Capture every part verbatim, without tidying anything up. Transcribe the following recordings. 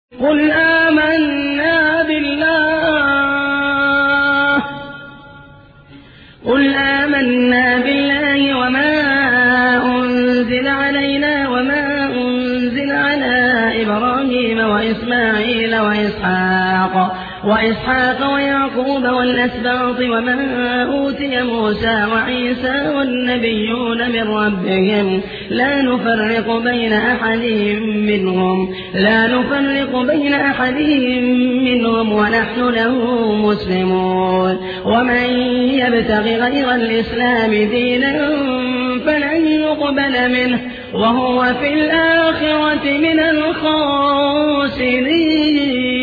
قل آمنا بالله قل آمنا بالله وما أنزل علينا وما أنزل على إبراهيم وإسماعيل وإسحاق وإسحاق ويعقوب والأسباط وما أوتي موسى وعيسى والنبيون من ربهم لا نفرق بين أحد منهم لا نفرق بين أحد منهم ونحن له مسلمون ومن يبتغ غير الإسلام دينا فلن يقبل منه وهو في الآخرة من الخاسرين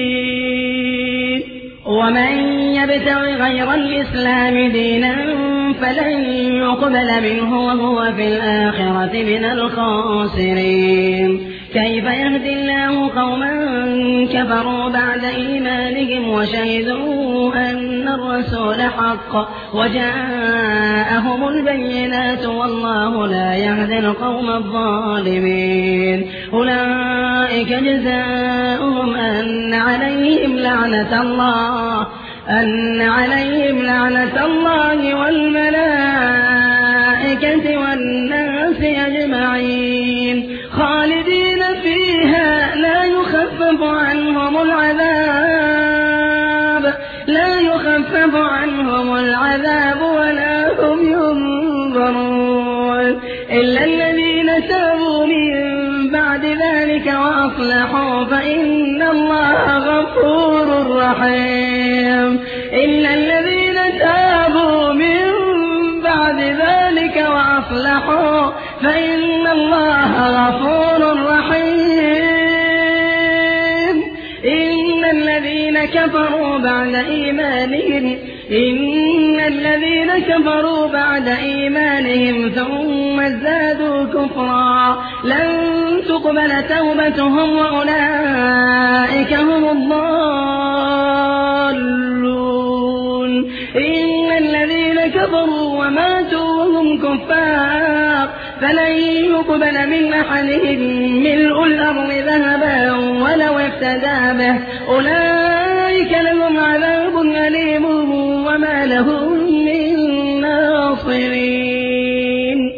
ومن يبتغ غير الإسلام دينا فلن يقبل منه وهو في الآخرة من الخاسرين كيف يهدي الله قوما كفروا بعد إيمانهم وشهدوا أن الرسول حق وجاءهم البينات والله لا يهدي القوم الظالمين أولئك جزاؤهم أن عليهم لعنة الله أن عليهم لعنة الله والملائكة والناس أجمعين خالدين فيها لا يخفف عنهم العذاب لا يخفف عنهم العذاب ولا هم ينظرون إلا الذين تابوا من بعد ذلك وأصلحوا فإن الله غفور رحيم إلا الذين تابوا من بعد ذلك وأصلحوا فإن الله غفور رحيم إن الذين كفروا بعد إيمانهم إن الذين كفروا بعد إيمانهم ثم ازدادوا كفرا لن تقبل توبتهم وأولئك هم الضالون إن الذين كفروا وماتوا وهم كفار فلن يقبل من أحدهم ملء الأرض ذهبا ولو افتدى به أولئك لهم عذاب أليم وما لهم من ناصرين.